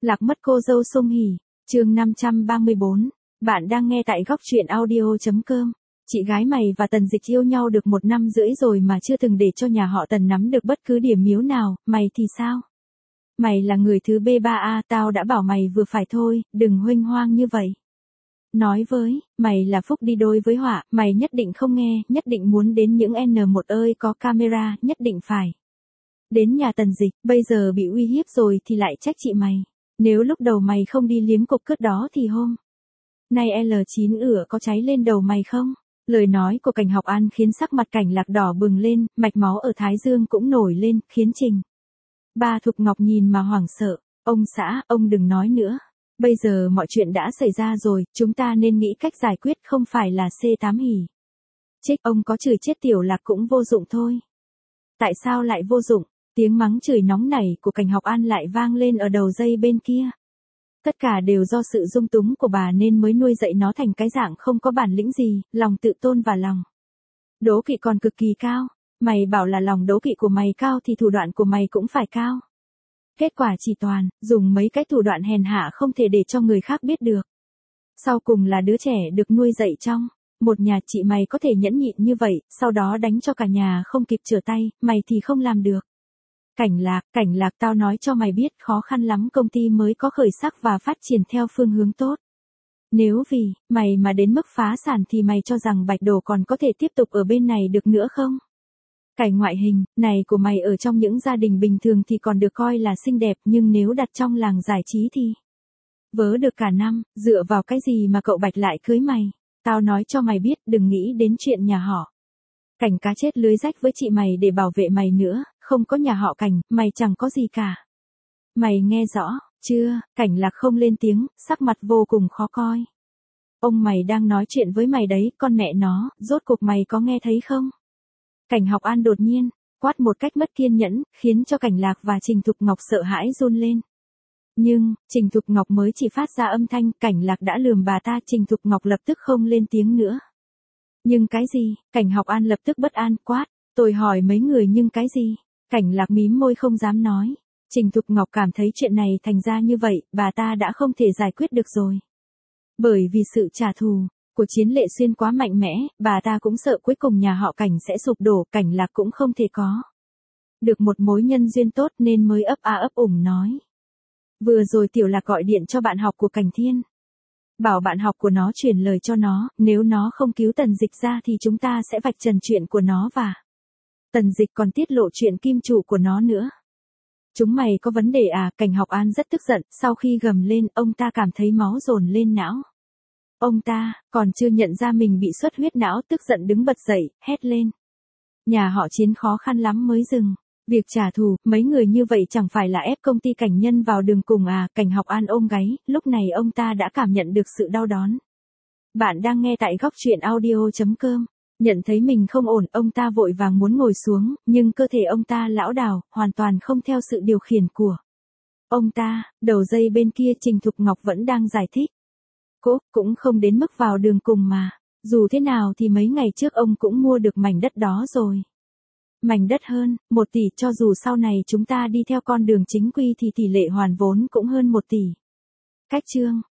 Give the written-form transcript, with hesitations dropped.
Lạc mất cô dâu Sung Hỉ, chương 534. Bạn đang nghe tại góc truyện audio.com. Chị gái mày và Tần Dịch yêu nhau được 1 năm rưỡi rồi mà chưa từng để cho nhà họ Tần nắm được bất cứ điểm miếu nào, mày thì sao? Mày là người thứ B3A, tao đã bảo mày vừa phải thôi, đừng huênh hoang như vậy. Nói với, mày là phúc đi đôi với họa, mày nhất định không nghe, nhất định muốn đến những N1 ơi có camera, nhất định phải. Đến nhà Tần Dịch, bây giờ bị uy hiếp rồi thì lại trách chị mày. Nếu lúc đầu mày không đi liếm cục cướp đó thì hôm nay L9 ửa có cháy lên đầu mày không? Lời nói của Cảnh Học An khiến sắc mặt Cảnh Lạc đỏ bừng lên, mạch máu ở thái dương cũng nổi lên, khiến Trình Ba Thục Ngọc nhìn mà hoảng sợ. Ông xã, ông đừng nói nữa. Bây giờ mọi chuyện đã xảy ra rồi, chúng ta nên nghĩ cách giải quyết, không phải là C8 hỉ. Trích, ông có chửi chết Tiểu Lạc cũng vô dụng thôi. Tại sao lại vô dụng? Tiếng mắng chửi nóng nảy của Cảnh Học An lại vang lên ở đầu dây bên kia. Tất cả đều do sự dung túng của bà nên mới nuôi dạy nó thành cái dạng không có bản lĩnh gì, lòng tự tôn và lòng đố kỵ còn cực kỳ cao. Mày bảo là lòng đố kỵ của mày cao thì thủ đoạn của mày cũng phải cao. Kết quả chỉ toàn, dùng mấy cái thủ đoạn hèn hạ không thể để cho người khác biết được. Sau cùng là đứa trẻ được nuôi dạy trong một nhà, chị mày có thể nhẫn nhịn như vậy, sau đó đánh cho cả nhà không kịp trở tay, mày thì không làm được. Cảnh Lạc, tao nói cho mày biết, khó khăn lắm công ty mới có khởi sắc và phát triển theo phương hướng tốt. Nếu vì mày mà đến mức phá sản thì mày cho rằng Bạch Đồ còn có thể tiếp tục ở bên này được nữa không? Cái ngoại hình này của mày ở trong những gia đình bình thường thì còn được coi là xinh đẹp, nhưng nếu đặt trong làng giải trí thì vớ được cả năm, dựa vào cái gì mà cậu Bạch lại cưới mày? Tao nói cho mày biết, đừng nghĩ đến chuyện nhà họ Cảnh cá chết lưới rách với chị mày để bảo vệ mày nữa, không có nhà họ Cảnh, mày chẳng có gì cả. Mày nghe rõ chưa? Cảnh Lạc không lên tiếng, sắc mặt vô cùng khó coi. Ông mày đang nói chuyện với mày đấy, con mẹ nó, rốt cuộc mày có nghe thấy không? Cảnh Học An đột nhiên quát một cách mất kiên nhẫn, khiến cho Cảnh Lạc và Trình Thục Ngọc sợ hãi run lên. Nhưng Trình Thục Ngọc mới chỉ phát ra âm thanh, Cảnh Lạc đã lườm bà ta, Trình Thục Ngọc lập tức không lên tiếng nữa. Nhưng cái gì? Cảnh Học An lập tức bất an, quát. Tôi hỏi mấy người nhưng cái gì? Cảnh Lạc mím môi không dám nói. Trình Thục Ngọc cảm thấy chuyện này thành ra như vậy, bà ta đã không thể giải quyết được rồi. Bởi vì sự trả thù của Chiến Lệ Xuyên quá mạnh mẽ, bà ta cũng sợ cuối cùng nhà họ Cảnh sẽ sụp đổ, Cảnh Lạc cũng không thể có được một mối nhân duyên tốt nên mới ấp a ấp ủng nói. Vừa rồi Tiểu Lạc gọi điện cho bạn học của Cảnh Thiên. Bảo bạn học của nó chuyển lời cho nó, nếu nó không cứu Tần Dịch ra thì chúng ta sẽ vạch trần chuyện của nó và Tần Dịch còn tiết lộ chuyện kim chủ của nó nữa. Chúng mày có vấn đề à? Cảnh Học An rất tức giận, sau khi gầm lên, ông ta cảm thấy máu dồn lên não. Ông ta còn chưa nhận ra mình bị xuất huyết não, tức giận đứng bật dậy, hét lên. Nhà họ Chiến khó khăn lắm mới dừng việc trả thù, mấy người như vậy chẳng phải là ép công ty Cảnh Nhân vào đường cùng à? Cảnh Học An ôm gáy, lúc này ông ta đã cảm nhận được sự đau đớn. Bạn đang nghe tại góc truyện audio.com. Nhận thấy mình không ổn, ông ta vội vàng muốn ngồi xuống, nhưng cơ thể ông ta lảo đảo, hoàn toàn không theo sự điều khiển của ông ta. Đầu dây bên kia Trình Thục Ngọc vẫn đang giải thích. Cô cũng không đến mức vào đường cùng mà. Dù thế nào thì mấy ngày trước ông cũng mua được mảnh đất đó rồi. Mảnh đất hơn 1 tỷ, cho dù sau này chúng ta đi theo con đường chính quy thì tỷ lệ hoàn vốn cũng hơn 1 tỷ. Cách chương